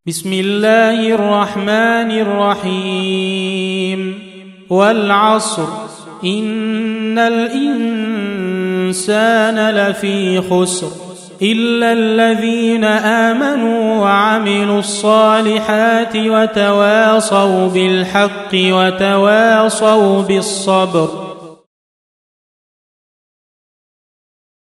بسم الله الرحمن الرحيم والعصر إن الإنسان لفي خسر إلا الذين آمنوا وعملوا الصالحات وتواصوا بالحق وتواصوا بالصبر